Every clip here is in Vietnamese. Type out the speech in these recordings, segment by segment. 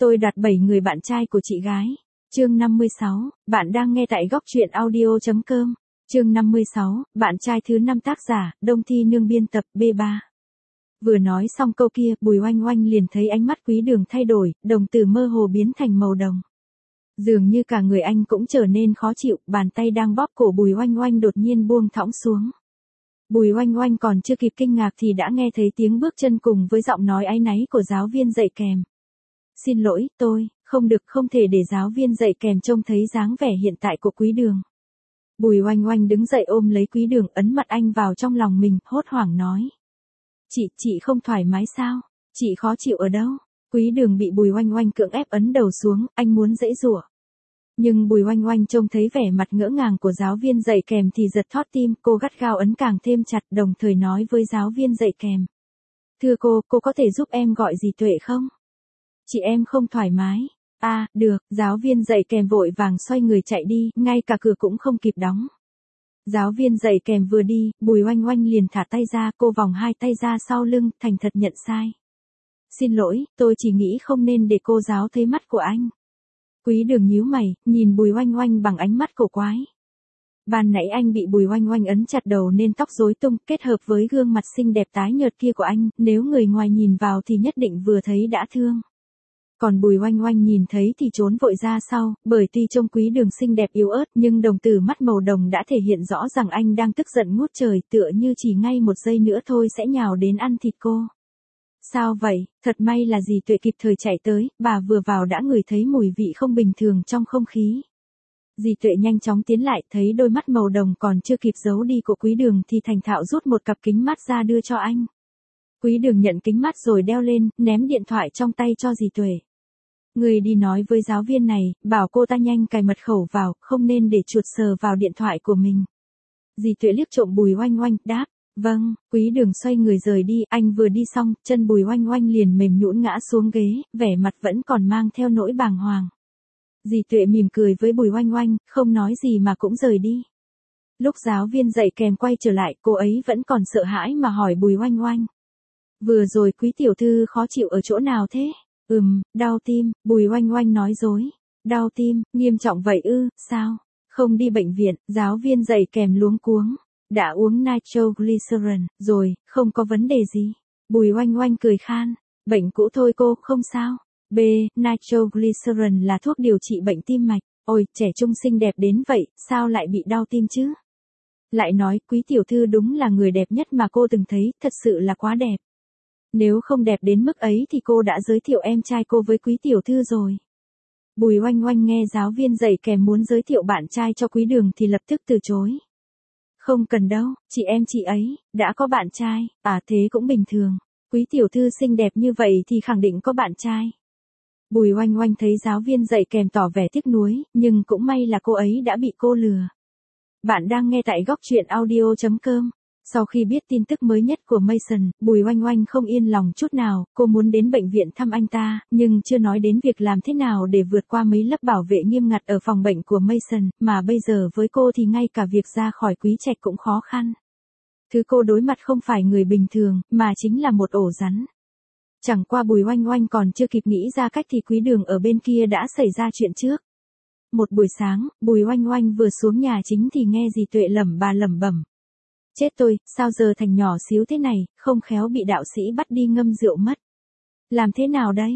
Tôi đoạt 7 người bạn trai của chị gái. Chương 56, bạn đang nghe tại góc truyện audio.com. Chương 56, bạn trai thứ 5 tác giả, Đông Thi Nương biên tập B3. Vừa nói xong câu kia, Bùi Oanh Oanh liền thấy ánh mắt Quý Đường thay đổi, đồng tử mơ hồ biến thành màu đồng. Dường như cả người anh cũng trở nên khó chịu, bàn tay đang bóp cổ Bùi Oanh Oanh đột nhiên buông thõng xuống. Bùi Oanh Oanh còn chưa kịp kinh ngạc thì đã nghe thấy tiếng bước chân cùng với giọng nói áy náy của giáo viên dạy kèm. Xin lỗi, tôi, không thể để giáo viên dạy kèm trông thấy dáng vẻ hiện tại của Quý Đường. Bùi Oanh Oanh đứng dậy ôm lấy Quý Đường, ấn mặt anh vào trong lòng mình, hốt hoảng nói. Chị không thoải mái sao? Chị khó chịu ở đâu? Quý Đường bị Bùi Oanh Oanh cưỡng ép ấn đầu xuống, anh muốn giãy giụa. Nhưng Bùi Oanh Oanh trông thấy vẻ mặt ngỡ ngàng của giáo viên dạy kèm thì giật thót tim, cô gắt gao ấn càng thêm chặt, đồng thời nói với giáo viên dạy kèm. Thưa cô có thể giúp em gọi dì Tuệ không? Chị em không thoải mái. À, được, giáo viên dạy kèm vội vàng xoay người chạy đi, ngay cả cửa cũng không kịp đóng. Giáo viên dạy kèm vừa đi, Bùi Oanh Oanh liền thả tay ra, cô vòng hai tay ra sau lưng, thành thật nhận sai. Xin lỗi, tôi chỉ nghĩ không nên để cô giáo thấy mắt của anh. Quý Đường nhíu mày, nhìn Bùi Oanh Oanh bằng ánh mắt cổ quái. Ban nãy anh bị Bùi Oanh Oanh ấn chặt đầu nên tóc rối tung, kết hợp với gương mặt xinh đẹp tái nhợt kia của anh, nếu người ngoài nhìn vào thì nhất định vừa thấy đã thương. Còn Bùi Oanh Oanh nhìn thấy thì trốn vội ra sau, bởi tuy trông Quý Đường xinh đẹp yếu ớt nhưng đồng tử mắt màu đồng đã thể hiện rõ rằng anh đang tức giận ngút trời, tựa như chỉ ngay một giây nữa thôi sẽ nhào đến ăn thịt cô. Sao vậy? Thật may là dì Tuệ kịp thời chạy tới, bà vừa vào đã ngửi thấy mùi vị không bình thường trong không khí. Dì Tuệ nhanh chóng tiến lại, thấy đôi mắt màu đồng còn chưa kịp giấu đi của Quý Đường thì thành thạo rút một cặp kính mắt ra đưa cho anh. Quý Đường nhận kính mắt rồi đeo lên, ném điện thoại trong tay cho dì Tuệ. Người đi nói với giáo viên này, bảo cô ta nhanh cài mật khẩu vào, không nên để chuột sờ vào điện thoại của mình. Dì Tuệ liếc trộm Bùi Oanh Oanh, đáp. Vâng, Quý Đường xoay người rời đi, anh vừa đi xong, chân Bùi Oanh Oanh liền mềm nhũn ngã xuống ghế, vẻ mặt vẫn còn mang theo nỗi bàng hoàng. Dì Tuệ mỉm cười với Bùi Oanh Oanh, không nói gì mà cũng rời đi. Lúc giáo viên dạy kèm quay trở lại, cô ấy vẫn còn sợ hãi mà hỏi Bùi Oanh Oanh. Vừa rồi Quý tiểu thư khó chịu ở chỗ nào thế? Đau tim, Bùi Oanh Oanh nói dối. Đau tim, nghiêm trọng vậy ư, sao? Không đi bệnh viện, giáo viên dạy kèm luống cuống. Đã uống nitroglycerin, rồi, không có vấn đề gì. Bùi Oanh Oanh cười khan. Bệnh cũ thôi cô, không sao. Nitroglycerin là thuốc điều trị bệnh tim mạch. Ôi, trẻ trung xinh đẹp đến vậy, sao lại bị đau tim chứ? Lại nói, Quý tiểu thư đúng là người đẹp nhất mà cô từng thấy, thật sự là quá đẹp. Nếu không đẹp đến mức ấy thì cô đã giới thiệu em trai cô với Quý tiểu thư rồi. Bùi Oanh Oanh nghe giáo viên dạy kèm muốn giới thiệu bạn trai cho Quý Đường thì lập tức từ chối. Không cần đâu, chị ấy, đã có bạn trai, thế cũng bình thường. Quý tiểu thư xinh đẹp như vậy thì khẳng định có bạn trai. Bùi Oanh Oanh thấy giáo viên dạy kèm tỏ vẻ tiếc nuối, nhưng cũng may là cô ấy đã bị cô lừa. Bạn đang nghe tại góc truyện audio.com. Sau khi biết tin tức mới nhất của Mason, Bùi Oanh Oanh không yên lòng chút nào, cô muốn đến bệnh viện thăm anh ta, nhưng chưa nói đến việc làm thế nào để vượt qua mấy lớp bảo vệ nghiêm ngặt ở phòng bệnh của Mason, mà bây giờ với cô thì ngay cả việc ra khỏi Quý Trạch cũng khó khăn. Thứ cô đối mặt không phải người bình thường, mà chính là một ổ rắn. Chẳng qua Bùi Oanh Oanh còn chưa kịp nghĩ ra cách thì Quý Đường ở bên kia đã xảy ra chuyện trước. Một buổi sáng, Bùi Oanh Oanh vừa xuống nhà chính thì nghe dì Tuệ lẩm bẩm. Chết tôi, sao giờ thành nhỏ xíu thế này, không khéo bị đạo sĩ bắt đi ngâm rượu mất. Làm thế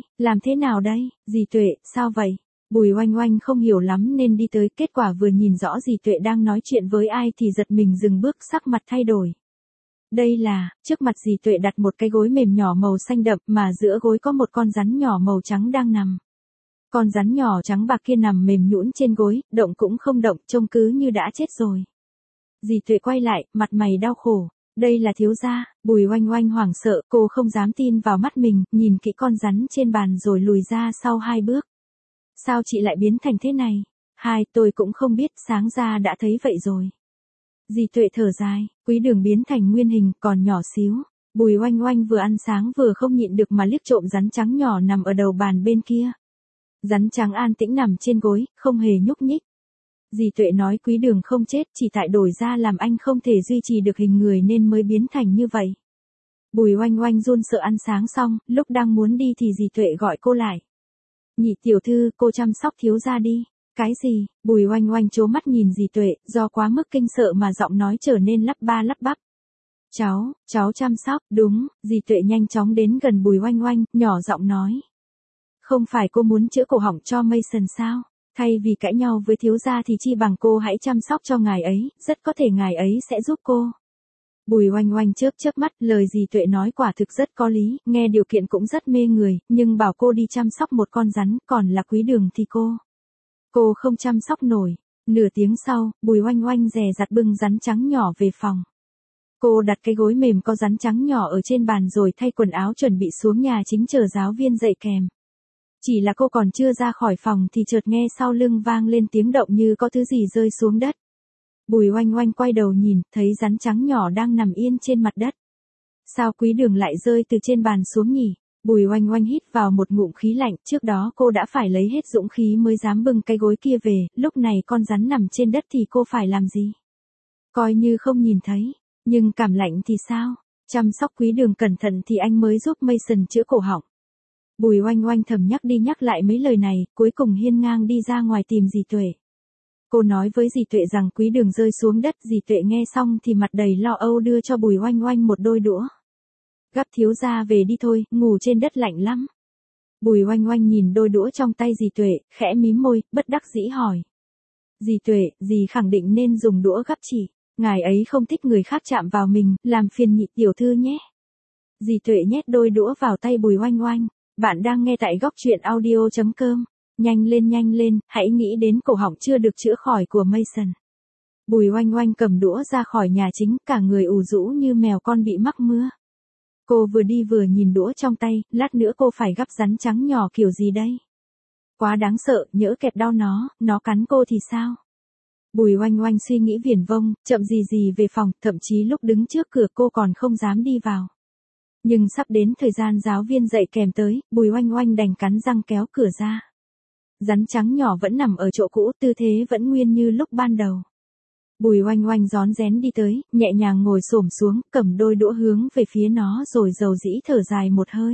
nào đây, dì Tuệ, sao vậy? Bùi Oanh Oanh không hiểu lắm nên đi tới, kết quả vừa nhìn rõ dì Tuệ đang nói chuyện với ai thì giật mình dừng bước, sắc mặt thay đổi. Đây là, trước mặt dì Tuệ đặt một cái gối mềm nhỏ màu xanh đậm mà giữa gối có một con rắn nhỏ màu trắng đang nằm. Con rắn nhỏ trắng bạc kia nằm mềm nhũn trên gối, động cũng không động, trông cứ như đã chết rồi. Dì Tuệ quay lại, mặt mày đau khổ. Đây là thiếu gia. Bùi Oanh Oanh hoảng sợ, cô không dám tin vào mắt mình, nhìn kỹ con rắn trên bàn rồi lùi ra sau 2 bước. Sao chị lại biến thành thế này? Tôi cũng không biết, sáng ra đã thấy vậy rồi. Dì Tuệ thở dài, Quý Đường biến thành nguyên hình, còn nhỏ xíu. Bùi Oanh Oanh vừa ăn sáng vừa không nhịn được mà liếc trộm rắn trắng nhỏ nằm ở đầu bàn bên kia. Rắn trắng an tĩnh nằm trên gối, không hề nhúc nhích. Dì Tuệ nói Quý Đường không chết, chỉ tại đổi ra làm anh không thể duy trì được hình người nên mới biến thành như vậy. Bùi Oanh Oanh run sợ ăn sáng xong, lúc đang muốn đi thì dì Tuệ gọi cô lại. Nhị tiểu thư, cô chăm sóc thiếu gia đi. Cái gì? Bùi Oanh Oanh trố mắt nhìn dì Tuệ, do quá mức kinh sợ mà giọng nói trở nên lắp ba lắp bắp. Cháu chăm sóc, đúng, dì Tuệ nhanh chóng đến gần Bùi Oanh Oanh, nhỏ giọng nói. Không phải cô muốn chữa cổ họng cho Mason sao? Thay vì cãi nhau với thiếu gia thì chi bằng cô hãy chăm sóc cho ngài ấy, rất có thể ngài ấy sẽ giúp cô. Bùi Oanh Oanh chớp chớp mắt, lời dì Tuệ nói quả thực rất có lý, nghe điều kiện cũng rất mê người, nhưng bảo cô đi chăm sóc một con rắn, còn là Quý Đường thì cô không chăm sóc nổi. Nửa tiếng sau, Bùi Oanh Oanh dè dặt bưng rắn trắng nhỏ về phòng. Cô đặt cái gối mềm có rắn trắng nhỏ ở trên bàn rồi thay quần áo chuẩn bị xuống nhà chính chờ giáo viên dạy kèm. Chỉ là cô còn chưa ra khỏi phòng thì chợt nghe sau lưng vang lên tiếng động như có thứ gì rơi xuống đất. Bùi Oanh Oanh quay đầu nhìn, thấy rắn trắng nhỏ đang nằm yên trên mặt đất. Sao Quý Đường lại rơi từ trên bàn xuống nhỉ? Bùi Oanh Oanh hít vào một ngụm khí lạnh, trước đó cô đã phải lấy hết dũng khí mới dám bưng cái gối kia về, lúc này con rắn nằm trên đất thì cô phải làm gì? Coi như không nhìn thấy, nhưng cảm lạnh thì sao? Chăm sóc Quý Đường cẩn thận thì anh mới giúp Mason chữa cổ họng. Bùi Oanh Oanh thầm nhắc đi nhắc lại mấy lời này, cuối cùng hiên ngang đi ra ngoài tìm dì Tuệ. Cô nói với dì Tuệ rằng Quý Đường rơi xuống đất, dì Tuệ nghe xong thì mặt đầy lo âu đưa cho Bùi Oanh Oanh một đôi đũa. Gắp thiếu gia về đi thôi, ngủ trên đất lạnh lắm. Bùi Oanh Oanh nhìn đôi đũa trong tay dì Tuệ, khẽ mím môi, bất đắc dĩ hỏi. Dì Tuệ, dì khẳng định nên dùng đũa gắp chỉ. Ngài ấy không thích người khác chạm vào mình, làm phiền nhị tiểu thư nhé. Dì Tuệ nhét đôi đũa vào tay Bùi Oanh Oanh. Bạn đang nghe tại góc truyện audio.com. Nhanh lên, hãy nghĩ đến cổ họng chưa được chữa khỏi của Mason. Bùi Oanh Oanh cầm đũa ra khỏi nhà chính, cả người ủ rũ như mèo con bị mắc mưa. Cô vừa đi vừa nhìn đũa trong tay, lát nữa cô phải gắp rắn trắng nhỏ kiểu gì đây? Quá đáng sợ, nhỡ kẹp đau nó cắn cô thì sao? Bùi Oanh Oanh suy nghĩ viển vông, chậm gì về phòng, thậm chí lúc đứng trước cửa cô còn không dám đi vào. Nhưng sắp đến thời gian giáo viên dạy kèm tới, Bùi Oanh Oanh đành cắn răng kéo cửa ra. Rắn trắng nhỏ vẫn nằm ở chỗ cũ, tư thế vẫn nguyên như lúc ban đầu. Bùi Oanh Oanh rón rén đi tới, nhẹ nhàng ngồi xổm xuống, cầm đôi đũa hướng về phía nó rồi dầu dĩ thở dài một hơi.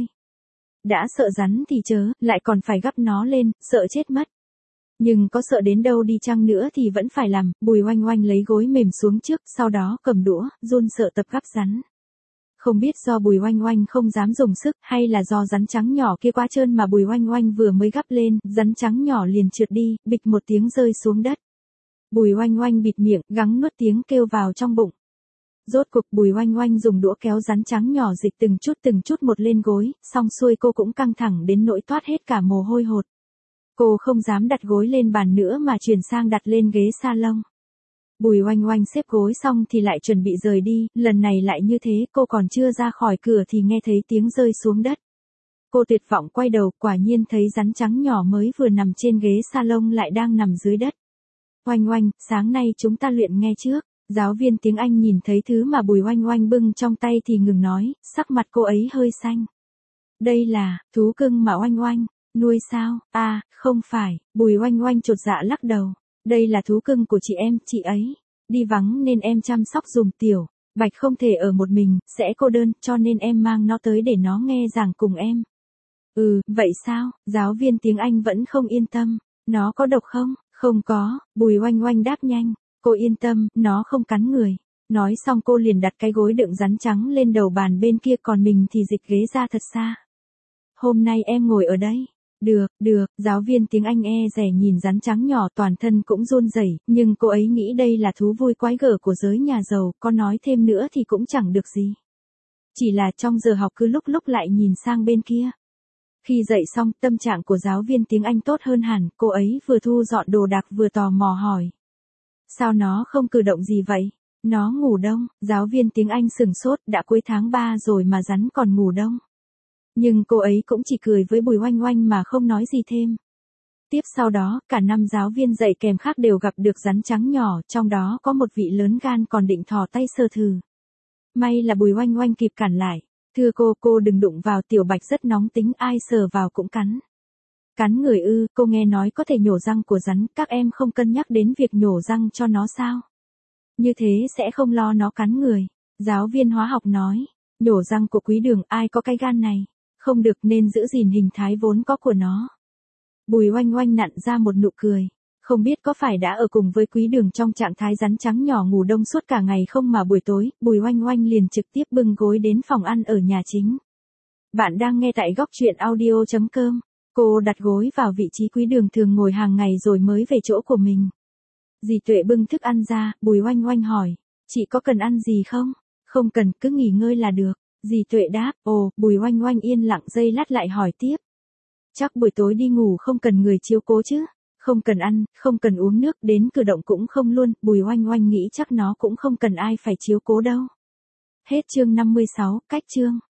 Đã sợ rắn thì chớ, lại còn phải gắp nó lên, sợ chết mất. Nhưng có sợ đến đâu đi chăng nữa thì vẫn phải làm, Bùi Oanh Oanh lấy gối mềm xuống trước, sau đó cầm đũa, run sợ tập gắp rắn. Không biết do Bùi Oanh Oanh không dám dùng sức hay là do rắn trắng nhỏ kia quá trơn mà Bùi Oanh Oanh vừa mới gắp lên, rắn trắng nhỏ liền trượt đi, bịch một tiếng rơi xuống đất. Bùi Oanh Oanh bịt miệng, gắng nuốt tiếng kêu vào trong bụng. Rốt cuộc Bùi Oanh Oanh dùng đũa kéo rắn trắng nhỏ dịch từng chút một lên gối, xong xuôi cô cũng căng thẳng đến nỗi toát hết cả mồ hôi hột. Cô không dám đặt gối lên bàn nữa mà chuyển sang đặt lên ghế salon. Bùi Oanh Oanh xếp gối xong thì lại chuẩn bị rời đi, lần này lại như thế, cô còn chưa ra khỏi cửa thì nghe thấy tiếng rơi xuống đất. Cô tuyệt vọng quay đầu, quả nhiên thấy rắn trắng nhỏ mới vừa nằm trên ghế salon lại đang nằm dưới đất. Oanh Oanh, sáng nay chúng ta luyện nghe trước. Giáo viên tiếng Anh nhìn thấy thứ mà Bùi Oanh Oanh bưng trong tay thì ngừng nói, sắc mặt cô ấy hơi xanh. Đây là thú cưng mà Oanh Oanh nuôi sao? À, không phải, Bùi Oanh Oanh chột dạ lắc đầu. Đây là thú cưng của chị ấy. Đi vắng nên em chăm sóc dùm Tiểu Bạch không thể ở một mình, sẽ cô đơn, cho nên em mang nó tới để nó nghe giảng cùng em. Ừ, vậy sao? Giáo viên tiếng Anh vẫn không yên tâm. Nó có độc không? Không có, Bùi Oanh Oanh đáp nhanh. Cô yên tâm, nó không cắn người. Nói xong cô liền đặt cái gối đựng rắn trắng lên đầu bàn bên kia, còn mình thì dịch ghế ra thật xa. Hôm nay em ngồi ở đây. Được, giáo viên tiếng Anh e dè nhìn rắn trắng nhỏ, toàn thân cũng run rẩy, nhưng cô ấy nghĩ đây là thú vui quái gở của giới nhà giàu, có nói thêm nữa thì cũng chẳng được gì. Chỉ là trong giờ học cứ lúc lại nhìn sang bên kia. Khi dạy xong, tâm trạng của giáo viên tiếng Anh tốt hơn hẳn, cô ấy vừa thu dọn đồ đạc vừa tò mò hỏi. Sao nó không cử động gì vậy? Nó ngủ đông, giáo viên tiếng Anh sửng sốt, đã cuối tháng 3 rồi mà rắn còn ngủ đông. Nhưng cô ấy cũng chỉ cười với Bùi Oanh Oanh mà không nói gì thêm. Tiếp sau đó, cả 5 giáo viên dạy kèm khác đều gặp được rắn trắng nhỏ, trong đó có một vị lớn gan còn định thò tay sờ thử. May là Bùi Oanh Oanh kịp cản lại. Thưa cô đừng đụng vào, Tiểu Bạch rất nóng tính, ai sờ vào cũng cắn. Cắn người ư? Cô nghe nói có thể nhổ răng của rắn, các em không cân nhắc đến việc nhổ răng cho nó sao? Như thế sẽ không lo nó cắn người. Giáo viên hóa học nói, nhổ răng của Quý Đường, ai có cái gan này? Không được, nên giữ gìn hình thái vốn có của nó. Bùi Oanh Oanh nặn ra một nụ cười. Không biết có phải đã ở cùng với Quý Đường trong trạng thái rắn trắng nhỏ ngủ đông suốt cả ngày không mà buổi tối, Bùi Oanh Oanh liền trực tiếp bưng gối đến phòng ăn ở nhà chính. Bạn đang nghe tại góc truyện audio.com. Cô đặt gối vào vị trí Quý Đường thường ngồi hàng ngày rồi mới về chỗ của mình. Dì Tuệ bưng thức ăn ra, Bùi Oanh Oanh hỏi, chị có cần ăn gì không? Không cần, cứ nghỉ ngơi là được. Dì Tuệ đáp, Bùi Oanh Oanh yên lặng giây lát lại hỏi tiếp. Chắc buổi tối đi ngủ không cần người chiếu cố chứ? Không cần ăn, không cần uống nước, đến cử động cũng không luôn, Bùi Oanh Oanh nghĩ chắc nó cũng không cần ai phải chiếu cố đâu. Hết chương 56, cách chương.